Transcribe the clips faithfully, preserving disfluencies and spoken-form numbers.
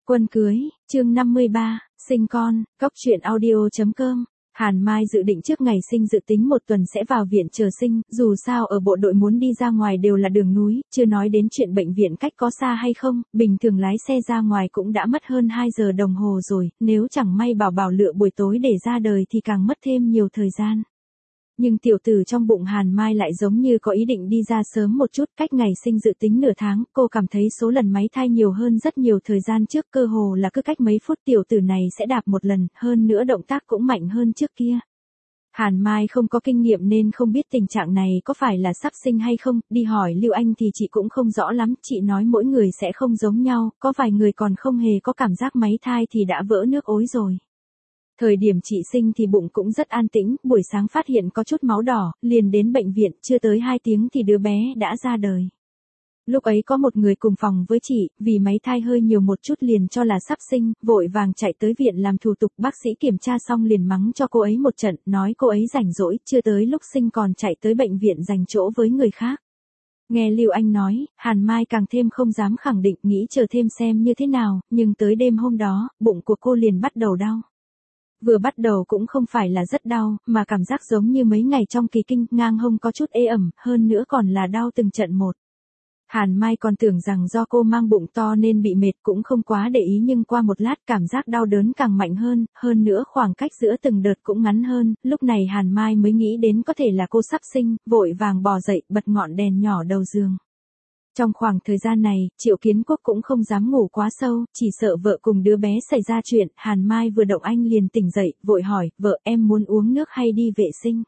Quân cưới, chương năm mươi ba, sinh con, cóc truyện audio chấm com. Hàn Mai dự định trước ngày sinh dự tính một tuần sẽ vào viện chờ sinh, dù sao ở bộ đội muốn đi ra ngoài đều là đường núi, chưa nói đến chuyện bệnh viện cách có xa hay không, bình thường lái xe ra ngoài cũng đã mất hơn hai giờ đồng hồ rồi, nếu chẳng may bảo bảo lựa buổi tối để ra đời thì càng mất thêm nhiều thời gian. Nhưng tiểu tử trong bụng Hàn Mai lại giống như có ý định đi ra sớm một chút, cách ngày sinh dự tính nửa tháng, cô cảm thấy số lần máy thai nhiều hơn rất nhiều thời gian trước, cơ hồ là cứ cách mấy phút tiểu tử này sẽ đạp một lần, hơn nữa động tác cũng mạnh hơn trước kia. Hàn Mai không có kinh nghiệm nên không biết tình trạng này có phải là sắp sinh hay không, đi hỏi Lưu Anh thì chị cũng không rõ lắm, chị nói mỗi người sẽ không giống nhau, có vài người còn không hề có cảm giác máy thai thì đã vỡ nước ối rồi. Thời điểm chị sinh thì bụng cũng rất an tĩnh, buổi sáng phát hiện có chút máu đỏ, liền đến bệnh viện, chưa tới hai tiếng thì đứa bé đã ra đời. Lúc ấy có một người cùng phòng với chị, vì máy thai hơi nhiều một chút liền cho là sắp sinh, vội vàng chạy tới viện làm thủ tục, bác sĩ kiểm tra xong liền mắng cho cô ấy một trận, nói cô ấy rảnh rỗi, chưa tới lúc sinh còn chạy tới bệnh viện giành chỗ với người khác. Nghe Lưu Anh nói, Hàn Mai càng thêm không dám khẳng định, nghĩ chờ thêm xem như thế nào, nhưng tới đêm hôm đó, bụng của cô liền bắt đầu đau. Vừa bắt đầu cũng không phải là rất đau, mà cảm giác giống như mấy ngày trong kỳ kinh, ngang hông có chút ê ẩm, hơn nữa còn là đau từng trận một. Hàn Mai còn tưởng rằng do cô mang bụng to nên bị mệt, cũng không quá để ý, nhưng qua một lát cảm giác đau đớn càng mạnh hơn, hơn nữa khoảng cách giữa từng đợt cũng ngắn hơn, lúc này Hàn Mai mới nghĩ đến có thể là cô sắp sinh, vội vàng bò dậy, bật ngọn đèn nhỏ đầu giường. Trong khoảng thời gian này, Triệu Kiến Quốc cũng không dám ngủ quá sâu, chỉ sợ vợ cùng đứa bé xảy ra chuyện, Hàn Mai vừa động anh liền tỉnh dậy, vội hỏi, vợ em muốn uống nước hay đi vệ sinh?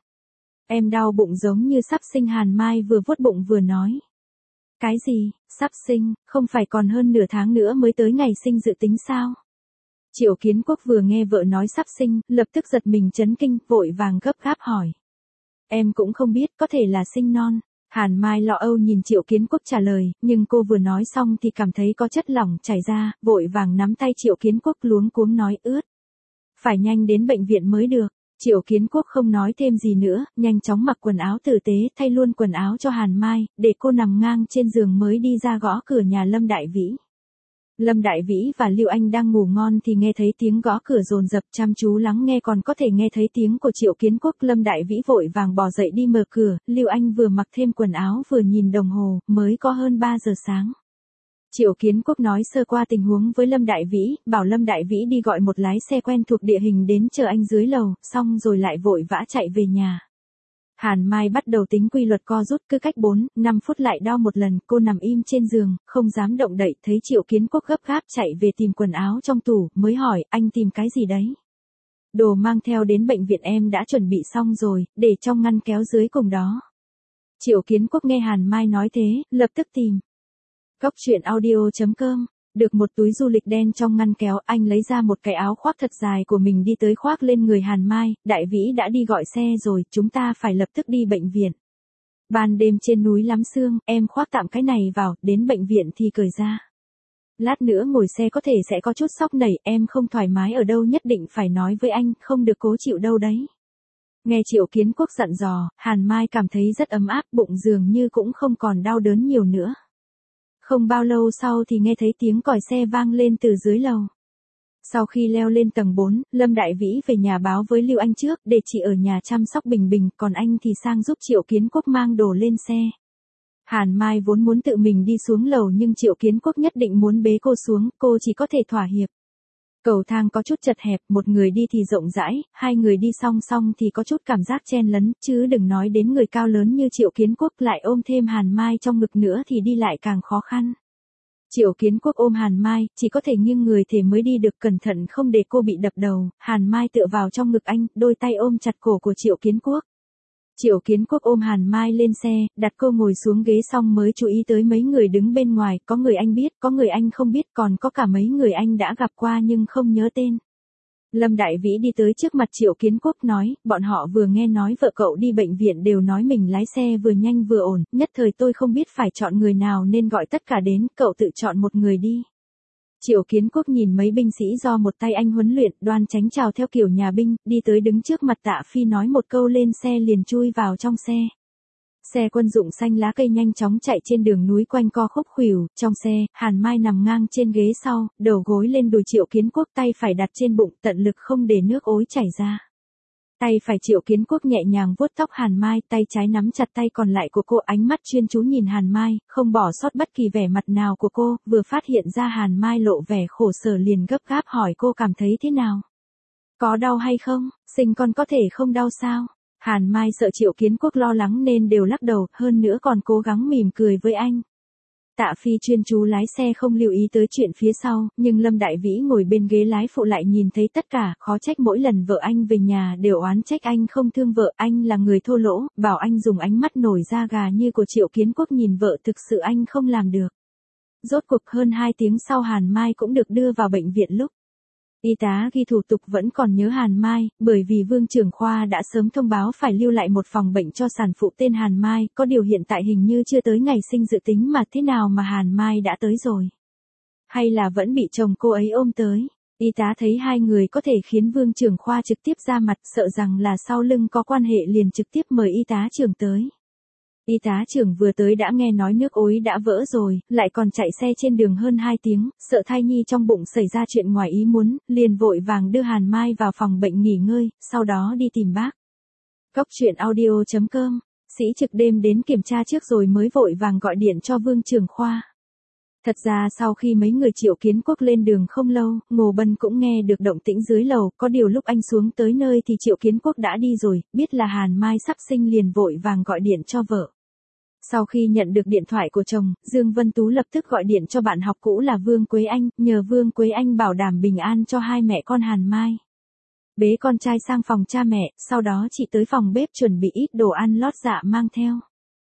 Em đau bụng giống như sắp sinh, Hàn Mai vừa vuốt bụng vừa nói. Cái gì, sắp sinh, không phải còn hơn nửa tháng nữa mới tới ngày sinh dự tính sao? Triệu Kiến Quốc vừa nghe vợ nói sắp sinh, lập tức giật mình chấn kinh, vội vàng gấp gáp hỏi. Em cũng không biết, có thể là sinh non. Hàn Mai lo âu nhìn Triệu Kiến Quốc trả lời, nhưng cô vừa nói xong thì cảm thấy có chất lỏng chảy ra, vội vàng nắm tay Triệu Kiến Quốc luống cuống nói ướt. Phải nhanh đến bệnh viện mới được. Triệu Kiến Quốc không nói thêm gì nữa, nhanh chóng mặc quần áo tử tế, thay luôn quần áo cho Hàn Mai, để cô nằm ngang trên giường mới đi ra gõ cửa nhà Lâm Đại Vĩ. Lâm Đại Vĩ và Lưu Anh đang ngủ ngon thì nghe thấy tiếng gõ cửa dồn dập, chăm chú lắng nghe còn có thể nghe thấy tiếng của Triệu Kiến Quốc. Lâm Đại Vĩ vội vàng bò dậy đi mở cửa, Lưu Anh vừa mặc thêm quần áo vừa nhìn đồng hồ, mới có hơn ba giờ sáng. Triệu Kiến Quốc nói sơ qua tình huống với Lâm Đại Vĩ, bảo Lâm Đại Vĩ đi gọi một lái xe quen thuộc địa hình đến chờ anh dưới lầu, xong rồi lại vội vã chạy về nhà. Hàn Mai bắt đầu tính quy luật co rút, cứ cách bốn, năm phút lại đo một lần, cô nằm im trên giường, không dám động đậy, thấy Triệu Kiến Quốc gấp gáp chạy về tìm quần áo trong tủ, mới hỏi, anh tìm cái gì đấy? Đồ mang theo đến bệnh viện em đã chuẩn bị xong rồi, để trong ngăn kéo dưới cùng đó. Triệu Kiến Quốc nghe Hàn Mai nói thế, lập tức tìm. Cóc truyện audio chấm com. Được một túi du lịch đen trong ngăn kéo, anh lấy ra một cái áo khoác thật dài của mình đi tới khoác lên người Hàn Mai, Đại Vĩ đã đi gọi xe rồi, chúng ta phải lập tức đi bệnh viện. Ban đêm trên núi lắm sương, em khoác tạm cái này vào, đến bệnh viện thì cởi ra. Lát nữa ngồi xe có thể sẽ có chút sóc nảy, em không thoải mái ở đâu nhất định phải nói với anh, không được cố chịu đâu đấy. Nghe Triệu Kiến Quốc dặn dò, Hàn Mai cảm thấy rất ấm áp, bụng dường như cũng không còn đau đớn nhiều nữa. Không bao lâu sau thì nghe thấy tiếng còi xe vang lên từ dưới lầu. Sau khi leo lên tầng bốn, Lâm Đại Vĩ về nhà báo với Lưu Anh trước, để chị ở nhà chăm sóc Bình Bình, còn anh thì sang giúp Triệu Kiến Quốc mang đồ lên xe. Hàn Mai vốn muốn tự mình đi xuống lầu nhưng Triệu Kiến Quốc nhất định muốn bế cô xuống, cô chỉ có thể thỏa hiệp. Cầu thang có chút chật hẹp, một người đi thì rộng rãi, hai người đi song song thì có chút cảm giác chen lấn, chứ đừng nói đến người cao lớn như Triệu Kiến Quốc lại ôm thêm Hàn Mai trong ngực nữa thì đi lại càng khó khăn. Triệu Kiến Quốc ôm Hàn Mai, chỉ có thể nghiêng người thể mới đi được, cẩn thận không để cô bị đập đầu, Hàn Mai tựa vào trong ngực anh, đôi tay ôm chặt cổ của Triệu Kiến Quốc. Triệu Kiến Quốc ôm Hàn Mai lên xe, đặt cô ngồi xuống ghế xong mới chú ý tới mấy người đứng bên ngoài, có người anh biết, có người anh không biết, còn có cả mấy người anh đã gặp qua nhưng không nhớ tên. Lâm Đại Vĩ đi tới trước mặt Triệu Kiến Quốc nói, bọn họ vừa nghe nói vợ cậu đi bệnh viện đều nói mình lái xe vừa nhanh vừa ổn, nhất thời tôi không biết phải chọn người nào nên gọi tất cả đến, cậu tự chọn một người đi. Triệu Kiến Quốc nhìn mấy binh sĩ do một tay anh huấn luyện, đoan tránh chào theo kiểu nhà binh, đi tới đứng trước mặt Tạ Phi nói một câu lên xe liền chui vào trong xe. Xe quân dụng xanh lá cây nhanh chóng chạy trên đường núi quanh co khúc khuỷu, trong xe, Hàn Mai nằm ngang trên ghế sau, đầu gối lên đùi Triệu Kiến Quốc, tay phải đặt trên bụng, tận lực không để nước ối chảy ra. Tay phải Triệu Kiến Quốc nhẹ nhàng vuốt tóc Hàn Mai, tay trái nắm chặt tay còn lại của cô, ánh mắt chuyên chú nhìn Hàn Mai, không bỏ sót bất kỳ vẻ mặt nào của cô, vừa phát hiện ra Hàn Mai lộ vẻ khổ sở liền gấp gáp hỏi cô cảm thấy thế nào? Có đau hay không? Sinh con có thể không đau sao? Hàn Mai sợ Triệu Kiến Quốc lo lắng nên đều lắc đầu, hơn nữa còn cố gắng mỉm cười với anh. Tạ Phi chuyên chú lái xe không lưu ý tới chuyện phía sau, nhưng Lâm Đại Vĩ ngồi bên ghế lái phụ lại nhìn thấy tất cả, khó trách mỗi lần vợ anh về nhà đều oán trách anh không thương vợ, anh là người thô lỗ, bảo anh dùng ánh mắt nổi da gà như của Triệu Kiến Quốc nhìn vợ thực sự anh không làm được. Rốt cuộc hơn hai tiếng sau Hàn Mai cũng được đưa vào bệnh viện lúc. Y tá ghi thủ tục vẫn còn nhớ Hàn Mai, bởi vì Vương trưởng khoa đã sớm thông báo phải lưu lại một phòng bệnh cho sản phụ tên Hàn Mai, có điều hiện tại hình như chưa tới ngày sinh dự tính mà thế nào mà Hàn Mai đã tới rồi. Hay là vẫn bị chồng cô ấy ôm tới. Y tá thấy hai người có thể khiến Vương trưởng khoa trực tiếp ra mặt, sợ rằng là sau lưng có quan hệ liền trực tiếp mời y tá trưởng tới. Y tá trưởng vừa tới đã nghe nói nước ối đã vỡ rồi, lại còn chạy xe trên đường hơn hai tiếng, sợ thai nhi trong bụng xảy ra chuyện ngoài ý muốn, liền vội vàng đưa Hàn Mai vào phòng bệnh nghỉ ngơi, sau đó đi tìm bác. Cốc truyện audio chấm com, sĩ trực đêm đến kiểm tra trước rồi mới vội vàng gọi điện cho Vương trưởng khoa. Thật ra sau khi mấy người Triệu Kiến Quốc lên đường không lâu, Ngô Bân cũng nghe được động tĩnh dưới lầu, có điều lúc anh xuống tới nơi thì Triệu Kiến Quốc đã đi rồi, biết là Hàn Mai sắp sinh liền vội vàng gọi điện cho vợ. Sau khi nhận được điện thoại của chồng, Dương Vân Tú lập tức gọi điện cho bạn học cũ là Vương Quế Anh, nhờ Vương Quế Anh bảo đảm bình an cho hai mẹ con Hàn Mai. Bế con trai sang phòng cha mẹ, sau đó chị tới phòng bếp chuẩn bị ít đồ ăn lót dạ mang theo.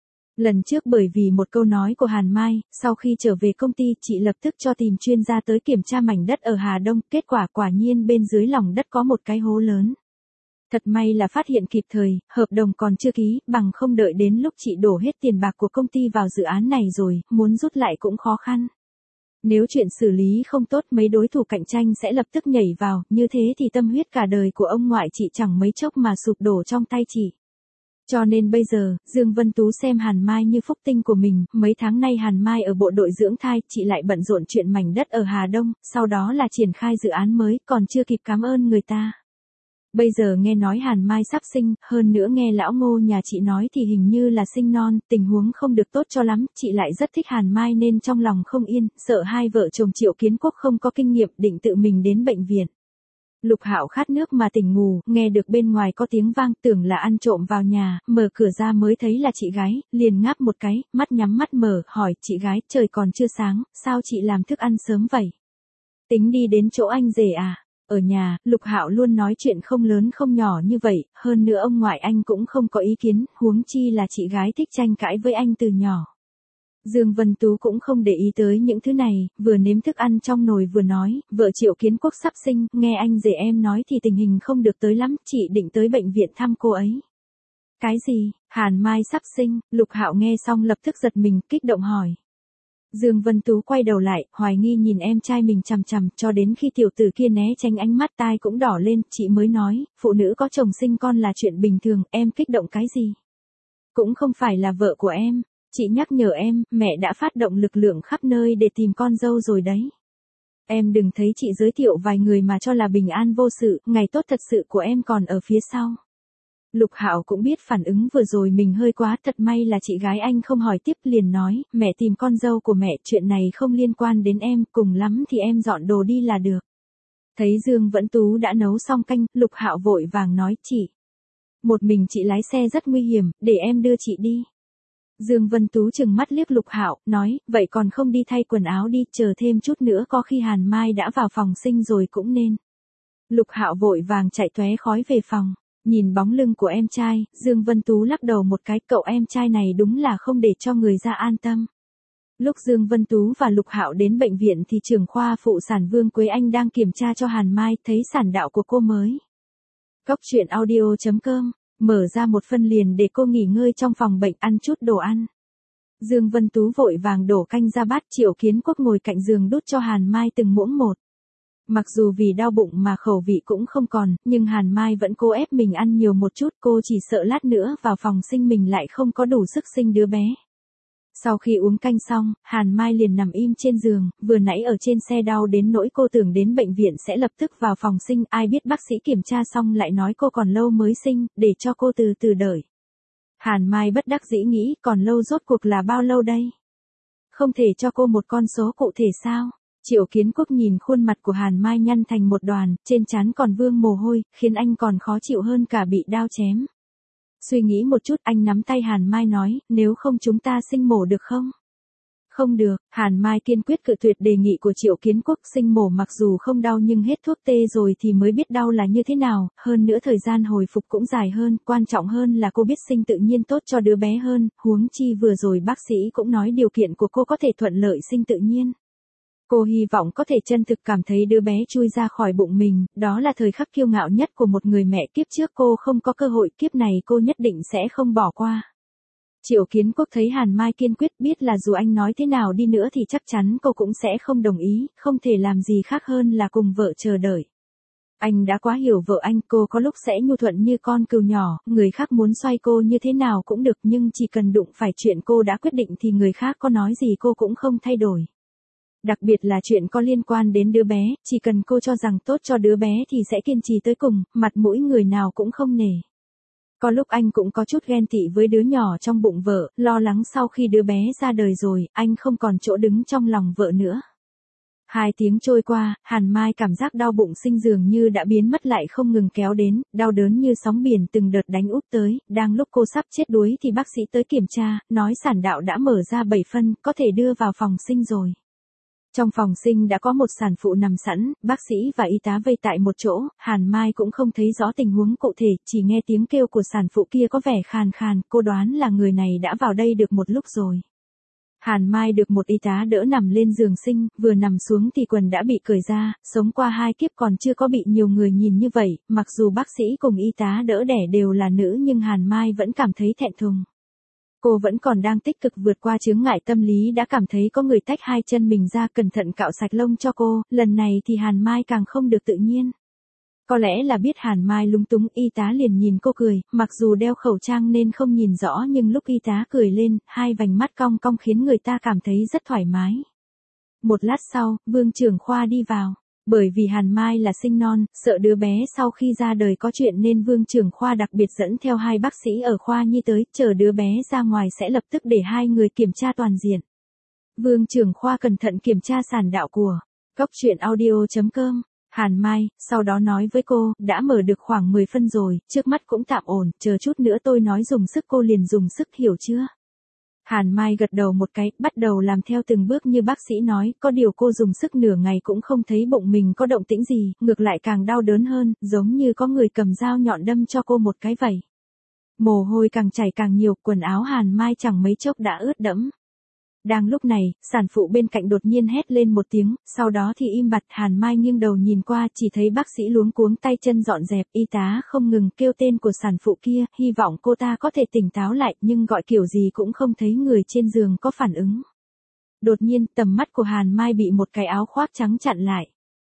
Lần trước bởi vì một câu nói của Hàn Mai, sau khi trở về công ty chị lập tức cho tìm chuyên gia tới kiểm tra mảnh đất ở Hà Đông, kết quả quả nhiên bên dưới lòng đất có một cái hố lớn. Thật may là phát hiện kịp thời, hợp đồng còn chưa ký, bằng không đợi đến lúc chị đổ hết tiền bạc của công ty vào dự án này rồi, muốn rút lại cũng khó khăn. Nếu chuyện xử lý không tốt mấy đối thủ cạnh tranh sẽ lập tức nhảy vào, như thế thì tâm huyết cả đời của ông ngoại chị chẳng mấy chốc mà sụp đổ trong tay chị. Cho nên bây giờ, Dương Vân Tú xem Hàn Mai như phúc tinh của mình, mấy tháng nay Hàn Mai ở bộ đội dưỡng thai, chị lại bận rộn chuyện mảnh đất ở Hà Đông, sau đó là triển khai dự án mới, còn chưa kịp cảm ơn người ta. Bây giờ nghe nói Hàn Mai sắp sinh, hơn nữa nghe lão Ngô nhà chị nói thì hình như là sinh non, tình huống không được tốt cho lắm, chị lại rất thích Hàn Mai nên trong lòng không yên, sợ hai vợ chồng Triệu Kiến Quốc không có kinh nghiệm định tự mình đến bệnh viện. Lục Hạo khát nước mà tỉnh ngủ, nghe được bên ngoài có tiếng vang, tưởng là ăn trộm vào nhà, mở cửa ra mới thấy là chị gái, liền ngáp một cái, mắt nhắm mắt mở, hỏi, chị gái, trời còn chưa sáng, sao chị làm thức ăn sớm vậy? Tính đi đến chỗ anh rể à? Ở nhà, Lục Hạo luôn nói chuyện không lớn không nhỏ như vậy, hơn nữa ông ngoại anh cũng không có ý kiến, huống chi là chị gái thích tranh cãi với anh từ nhỏ. Dương Vân Tú cũng không để ý tới những thứ này, vừa nếm thức ăn trong nồi vừa nói, vợ Triệu Kiến Quốc sắp sinh, nghe anh rể em nói thì tình hình không được tới lắm, chị định tới bệnh viện thăm cô ấy. Cái gì? Hàn Mai sắp sinh? Lục Hạo nghe xong lập tức giật mình, kích động hỏi. Dương Vân Tú quay đầu lại, hoài nghi nhìn em trai mình chằm chằm, cho đến khi tiểu tử kia né tránh ánh mắt tai cũng đỏ lên, chị mới nói, phụ nữ có chồng sinh con là chuyện bình thường, em kích động cái gì? Cũng không phải là vợ của em. Chị nhắc nhở em, mẹ đã phát động lực lượng khắp nơi để tìm con dâu rồi đấy. Em đừng thấy chị giới thiệu vài người mà cho là bình an vô sự, ngày tốt thật sự của em còn ở phía sau. Lục Hạo cũng biết phản ứng vừa rồi mình hơi quá, thật may là chị gái anh không hỏi tiếp, liền nói, mẹ tìm con dâu của mẹ, chuyện này không liên quan đến em, cùng lắm thì em dọn đồ đi là được. Thấy Dương Vẫn Tú đã nấu xong canh, Lục Hạo vội vàng nói, chị. Một mình chị lái xe rất nguy hiểm, để em đưa chị đi. Dương Vân Tú chừng mắt liếc Lục Hạo, nói, vậy còn không đi thay quần áo đi, chờ thêm chút nữa có khi Hàn Mai đã vào phòng sinh rồi cũng nên. Lục Hạo vội vàng chạy tóe khói về phòng, nhìn bóng lưng của em trai, Dương Vân Tú lắc đầu một cái, cậu em trai này đúng là không để cho người ra an tâm. Lúc Dương Vân Tú và Lục Hạo đến bệnh viện thì trưởng khoa phụ sản Vương Quế Anh đang kiểm tra cho Hàn Mai, thấy sản đạo của cô mới. Cốc truyện audio chấm com, mở ra một phân liền để cô nghỉ ngơi trong phòng bệnh ăn chút đồ ăn. Dương Vân Tú vội vàng đổ canh ra bát, Triệu Kiến Quốc ngồi cạnh giường đút cho Hàn Mai từng muỗng một. Mặc dù vì đau bụng mà khẩu vị cũng không còn, nhưng Hàn Mai vẫn cố ép mình ăn nhiều một chút, cô chỉ sợ lát nữa vào phòng sinh mình lại không có đủ sức sinh đứa bé. Sau khi uống canh xong, Hàn Mai liền nằm im trên giường, vừa nãy ở trên xe đau đến nỗi cô tưởng đến bệnh viện sẽ lập tức vào phòng sinh, ai biết bác sĩ kiểm tra xong lại nói cô còn lâu mới sinh, để cho cô từ từ đợi. Hàn Mai bất đắc dĩ nghĩ, còn lâu rốt cuộc là bao lâu đây? Không thể cho cô một con số cụ thể sao? Triệu Kiến Quốc nhìn khuôn mặt của Hàn Mai nhăn thành một đoàn, trên trán còn vương mồ hôi, khiến anh còn khó chịu hơn cả bị đao chém. Suy nghĩ một chút anh nắm tay Hàn Mai nói, nếu không chúng ta sinh mổ được không? Không được, Hàn Mai kiên quyết cự tuyệt đề nghị của Triệu Kiến Quốc, sinh mổ mặc dù không đau nhưng hết thuốc tê rồi thì mới biết đau là như thế nào, hơn nữa thời gian hồi phục cũng dài hơn, quan trọng hơn là cô biết sinh tự nhiên tốt cho đứa bé hơn, huống chi vừa rồi bác sĩ cũng nói điều kiện của cô có thể thuận lợi sinh tự nhiên. Cô hy vọng có thể chân thực cảm thấy đứa bé chui ra khỏi bụng mình, đó là thời khắc kiêu ngạo nhất của một người mẹ, kiếp trước cô không có cơ hội, kiếp này cô nhất định sẽ không bỏ qua. Triệu Kiến Quốc thấy Hàn Mai kiên quyết, biết là dù anh nói thế nào đi nữa thì chắc chắn cô cũng sẽ không đồng ý, không thể làm gì khác hơn là cùng vợ chờ đợi. Anh đã quá hiểu vợ anh, cô có lúc sẽ nhu thuận như con cừu nhỏ, người khác muốn xoay cô như thế nào cũng được, nhưng chỉ cần đụng phải chuyện cô đã quyết định thì người khác có nói gì cô cũng không thay đổi. Đặc biệt là chuyện có liên quan đến đứa bé, chỉ cần cô cho rằng tốt cho đứa bé thì sẽ kiên trì tới cùng, mặt mũi người nào cũng không nể. Có lúc anh cũng có chút ghen tị với đứa nhỏ trong bụng vợ, lo lắng sau khi đứa bé ra đời rồi, anh không còn chỗ đứng trong lòng vợ nữa. Hai tiếng trôi qua, Hàn Mai cảm giác đau bụng sinh dường như đã biến mất lại không ngừng kéo đến, đau đớn như sóng biển từng đợt đánh úp tới, đang lúc cô sắp chết đuối thì bác sĩ tới kiểm tra, nói sản đạo đã mở ra bảy phân, có thể đưa vào phòng sinh rồi. Trong phòng sinh đã có một sản phụ nằm sẵn, bác sĩ và y tá vây tại một chỗ, Hàn Mai cũng không thấy rõ tình huống cụ thể, chỉ nghe tiếng kêu của sản phụ kia có vẻ khàn khàn, cô đoán là người này đã vào đây được một lúc rồi. Hàn Mai được một y tá đỡ nằm lên giường sinh, vừa nằm xuống thì quần đã bị cởi ra, sống qua hai kiếp còn chưa có bị nhiều người nhìn như vậy, mặc dù bác sĩ cùng y tá đỡ đẻ đều là nữ nhưng Hàn Mai vẫn cảm thấy thẹn thùng. Cô vẫn còn đang tích cực vượt qua chướng ngại tâm lý đã cảm thấy có người tách hai chân mình ra cẩn thận cạo sạch lông cho cô, lần này thì Hàn Mai càng không được tự nhiên. Có lẽ là biết Hàn Mai lúng túng, y tá liền nhìn cô cười, mặc dù đeo khẩu trang nên không nhìn rõ nhưng lúc y tá cười lên, hai vành mắt cong cong khiến người ta cảm thấy rất thoải mái. Một lát sau, Vương trưởng khoa đi vào. Bởi vì Hàn Mai là sinh non, sợ đứa bé sau khi ra đời có chuyện nên Vương trưởng khoa đặc biệt dẫn theo hai bác sĩ ở khoa nhi tới, chờ đứa bé ra ngoài sẽ lập tức để hai người kiểm tra toàn diện. Vương trưởng khoa cẩn thận kiểm tra sản đạo của Cóc Truyện Audio chấm com. Hàn Mai, sau đó nói với cô, đã mở được khoảng mười phân rồi, trước mắt cũng tạm ổn, chờ chút nữa tôi nói dùng sức cô liền dùng sức, hiểu chưa? Hàn Mai gật đầu một cái, bắt đầu làm theo từng bước như bác sĩ nói, có điều cô dùng sức nửa ngày cũng không thấy bụng mình có động tĩnh gì, ngược lại càng đau đớn hơn, giống như có người cầm dao nhọn đâm cho cô một cái vậy. Mồ hôi càng chảy càng nhiều, quần áo Hàn Mai chẳng mấy chốc đã ướt đẫm. Đang lúc này, sản phụ bên cạnh đột nhiên hét lên một tiếng, sau đó thì im bặt, Hàn Mai nghiêng đầu nhìn qua, chỉ thấy bác sĩ luống cuống tay chân dọn dẹp, y tá không ngừng kêu tên của sản phụ kia, hy vọng cô ta có thể tỉnh táo lại, nhưng gọi kiểu gì cũng không thấy người trên giường có phản ứng. Đột nhiên, tầm mắt của Hàn Mai bị một cái áo khoác trắng chặn lại.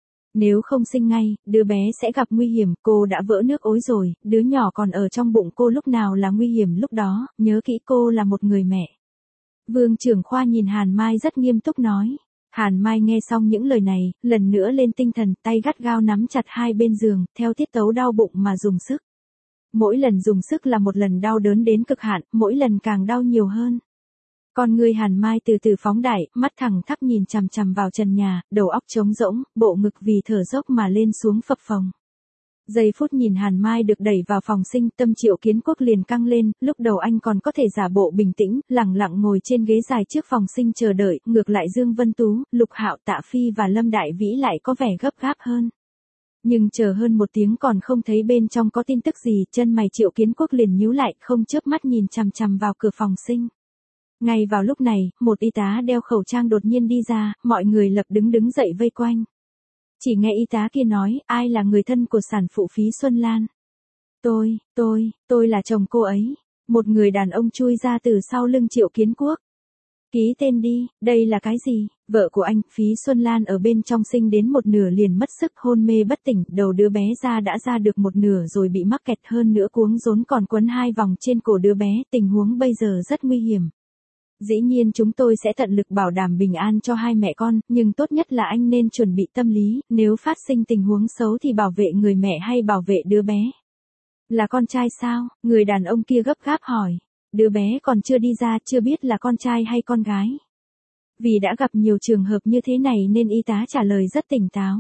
Nếu không sinh ngay, đứa bé sẽ gặp nguy hiểm, cô đã vỡ nước ối rồi, đứa nhỏ còn ở trong bụng cô lúc nào là nguy hiểm lúc đó, nhớ kỹ cô là một người mẹ. Vương trưởng khoa nhìn Hàn Mai rất nghiêm túc nói. Hàn Mai nghe xong những lời này, lần nữa lên tinh thần, tay gắt gao nắm chặt hai bên giường, theo tiết tấu đau bụng mà dùng sức. Mỗi lần dùng sức là một lần đau đớn đến cực hạn, mỗi lần càng đau nhiều hơn. Con người Hàn Mai từ từ phóng đại, mắt thẳng thắc nhìn chằm chằm vào trần nhà, đầu óc trống rỗng, bộ ngực vì thở dốc mà lên xuống phập phồng. Giây phút nhìn Hàn Mai được đẩy vào phòng sinh, tâm Triệu Kiến Quốc liền căng lên, lúc đầu anh còn có thể giả bộ bình tĩnh, lặng lặng ngồi trên ghế dài trước phòng sinh chờ đợi, ngược lại Dương Vân Tú, Lục Hạo, Tạ Phi và Lâm Đại Vĩ lại có vẻ gấp gáp hơn. Nhưng chờ hơn một tiếng còn không thấy bên trong có tin tức gì, chân mày Triệu Kiến Quốc liền nhíu lại, không chớp mắt nhìn chằm chằm vào cửa phòng sinh. Ngay vào lúc này, một y tá đeo khẩu trang đột nhiên đi ra, mọi người lập đứng đứng dậy vây quanh. Chỉ nghe y tá kia nói, ai là người thân của sản phụ Phí Xuân Lan? Tôi, tôi, tôi là chồng cô ấy. Một người đàn ông chui ra từ sau lưng Triệu Kiến Quốc. Ký tên đi, đây là cái gì? Vợ của anh, Phí Xuân Lan ở bên trong sinh đến một nửa liền mất sức hôn mê bất tỉnh, đầu đứa bé ra đã ra được một nửa rồi bị mắc kẹt hơn nữa cuống rốn còn quấn hai vòng trên cổ đứa bé, tình huống bây giờ rất nguy hiểm. Dĩ nhiên chúng tôi sẽ tận lực bảo đảm bình an cho hai mẹ con, nhưng tốt nhất là anh nên chuẩn bị tâm lý, nếu phát sinh tình huống xấu thì bảo vệ người mẹ hay bảo vệ đứa bé. Là con trai sao? Người đàn ông kia gấp gáp hỏi. Đứa bé còn chưa đi ra, chưa biết là con trai hay con gái. Vì đã gặp nhiều trường hợp như thế này nên y tá trả lời rất tỉnh táo.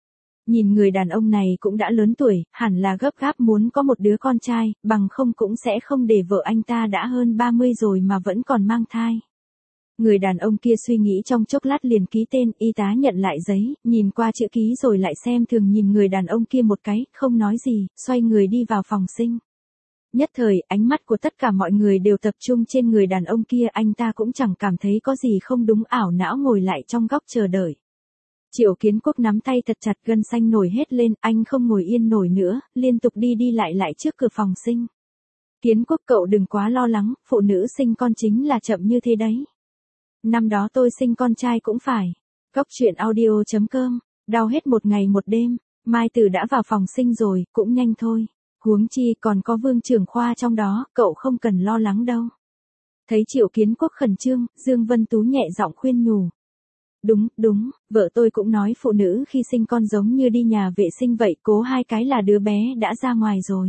Nhìn người đàn ông này cũng đã lớn tuổi, hẳn là gấp gáp muốn có một đứa con trai, bằng không cũng sẽ không để vợ anh ta đã hơn ba mươi rồi mà vẫn còn mang thai. Người đàn ông kia suy nghĩ trong chốc lát liền ký tên, y tá nhận lại giấy, nhìn qua chữ ký rồi lại xem thường nhìn người đàn ông kia một cái, không nói gì, xoay người đi vào phòng sinh. Nhất thời, ánh mắt của tất cả mọi người đều tập trung trên người đàn ông kia, anh ta cũng chẳng cảm thấy có gì không đúng, ảo não ngồi lại trong góc chờ đợi. Triệu Kiến Quốc nắm tay thật chặt, gân xanh nổi hết lên, anh không ngồi yên nổi nữa, liên tục đi đi lại lại trước cửa phòng sinh. Kiến Quốc cậu đừng quá lo lắng, phụ nữ sinh con chính là chậm như thế đấy. Năm đó tôi sinh con trai cũng phải. Góc chuyện audio chấm com, đau hết một ngày một đêm, Mai Tử đã vào phòng sinh rồi, cũng nhanh thôi. Huống chi còn có Vương trưởng khoa trong đó, cậu không cần lo lắng đâu. Thấy Triệu Kiến Quốc khẩn trương, Dương Vân Tú nhẹ giọng khuyên nhủ. Đúng, đúng, vợ tôi cũng nói phụ nữ khi sinh con giống như đi nhà vệ sinh vậy, cố hai cái là đứa bé đã ra ngoài rồi.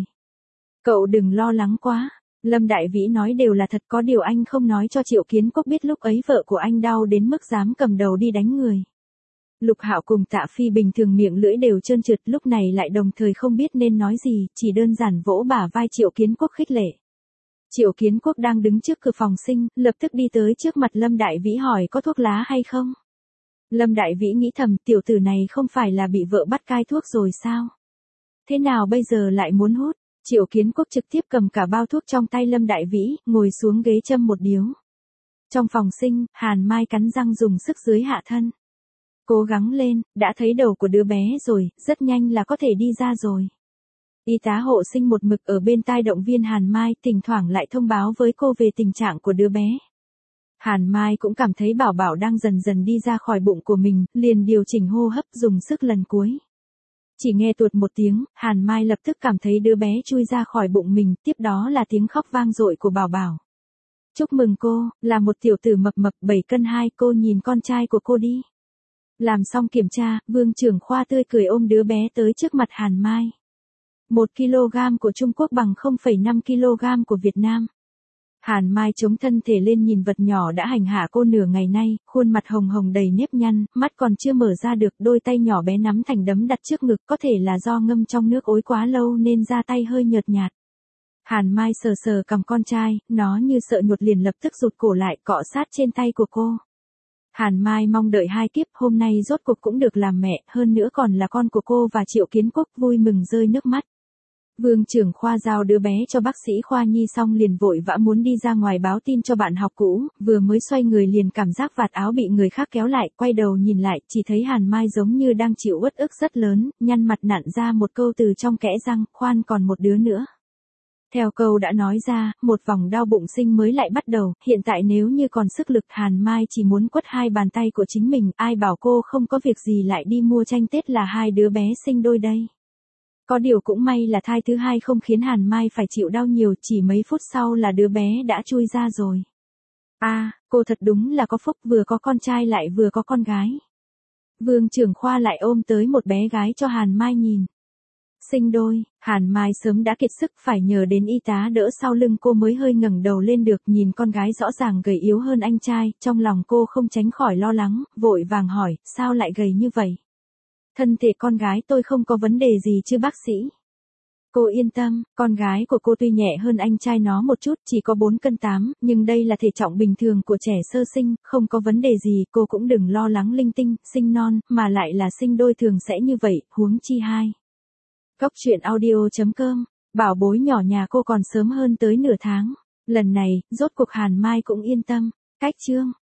Cậu đừng lo lắng quá. Lâm Đại Vĩ nói đều là thật, có điều anh không nói cho Triệu Kiến Quốc biết lúc ấy vợ của anh đau đến mức dám cầm đầu đi đánh người. Lục Hạo cùng Tạ Phi bình thường miệng lưỡi đều trơn trượt, lúc này lại đồng thời không biết nên nói gì, chỉ đơn giản vỗ bả vai Triệu Kiến Quốc khích lệ. Triệu Kiến Quốc đang đứng trước cửa phòng sinh, lập tức đi tới trước mặt Lâm Đại Vĩ hỏi có thuốc lá hay không. Lâm Đại Vĩ nghĩ thầm, tiểu tử này không phải là bị vợ bắt cai thuốc rồi sao? Thế nào bây giờ lại muốn hút? Triệu Kiến Quốc trực tiếp cầm cả bao thuốc trong tay Lâm Đại Vĩ, ngồi xuống ghế châm một điếu. Trong phòng sinh, Hàn Mai cắn răng dùng sức dưới hạ thân. Cố gắng lên, đã thấy đầu của đứa bé rồi, rất nhanh là có thể đi ra rồi. Y tá hộ sinh một mực ở bên tai động viên Hàn Mai, thỉnh thoảng lại thông báo với cô về tình trạng của đứa bé. Hàn Mai cũng cảm thấy bảo bảo đang dần dần đi ra khỏi bụng của mình, liền điều chỉnh hô hấp dùng sức lần cuối. Chỉ nghe tuột một tiếng, Hàn Mai lập tức cảm thấy đứa bé chui ra khỏi bụng mình, tiếp đó là tiếng khóc vang dội của bảo bảo. Chúc mừng cô, là một tiểu tử mập mập bảy cân hai, cô nhìn con trai của cô đi. Làm xong kiểm tra, Vương trưởng khoa tươi cười ôm đứa bé tới trước mặt Hàn Mai. một ki lô gam của Trung Quốc bằng không phẩy năm ki lô gam của Việt Nam. Hàn Mai chống thân thể lên nhìn vật nhỏ đã hành hạ cô nửa ngày nay, khuôn mặt hồng hồng đầy nếp nhăn, mắt còn chưa mở ra được, đôi tay nhỏ bé nắm thành đấm đặt trước ngực, có thể là do ngâm trong nước ối quá lâu nên da tay hơi nhợt nhạt. Hàn Mai sờ sờ cằm con trai, nó như sợ nhột liền lập tức rụt cổ lại, cọ sát trên tay của cô. Hàn Mai mong đợi hai kiếp, hôm nay rốt cuộc cũng được làm mẹ, hơn nữa còn là con của cô và Triệu Kiến Quốc, vui mừng rơi nước mắt. Vương trưởng khoa giao đứa bé cho bác sĩ khoa nhi xong liền vội vã muốn đi ra ngoài báo tin cho bạn học cũ, vừa mới xoay người liền cảm giác vạt áo bị người khác kéo lại, quay đầu nhìn lại, chỉ thấy Hàn Mai giống như đang chịu uất ức rất lớn, nhăn mặt nặn ra một câu từ trong kẽ răng, khoan còn một đứa nữa. Theo câu đã nói ra, một vòng đau bụng sinh mới lại bắt đầu, hiện tại nếu như còn sức lực Hàn Mai chỉ muốn quất hai bàn tay của chính mình, ai bảo cô không có việc gì lại đi mua tranh Tết là hai đứa bé sinh đôi đây. Có điều cũng may là thai thứ hai không khiến Hàn Mai phải chịu đau nhiều, chỉ mấy phút sau là đứa bé đã chui ra rồi. A, à, cô thật đúng là có phúc, vừa có con trai lại vừa có con gái. Vương trưởng khoa lại ôm tới một bé gái cho Hàn Mai nhìn. Sinh đôi, Hàn Mai sớm đã kiệt sức, phải nhờ đến y tá đỡ sau lưng cô mới hơi ngẩng đầu lên được, nhìn con gái rõ ràng gầy yếu hơn anh trai, trong lòng cô không tránh khỏi lo lắng, vội vàng hỏi, sao lại gầy như vậy? Thân thể con gái tôi không có vấn đề gì chứ bác sĩ? Cô yên tâm, con gái của cô tuy nhẹ hơn anh trai nó một chút, chỉ có bốn cân tám, nhưng đây là thể trọng bình thường của trẻ sơ sinh, không có vấn đề gì, cô cũng đừng lo lắng linh tinh, sinh non, mà lại là sinh đôi thường sẽ như vậy, huống chi hai. Góc chuyện audio chấm com, bảo bối nhỏ nhà cô còn sớm hơn tới nửa tháng. Lần này, rốt cuộc Hàn Mai cũng yên tâm. Cách chương.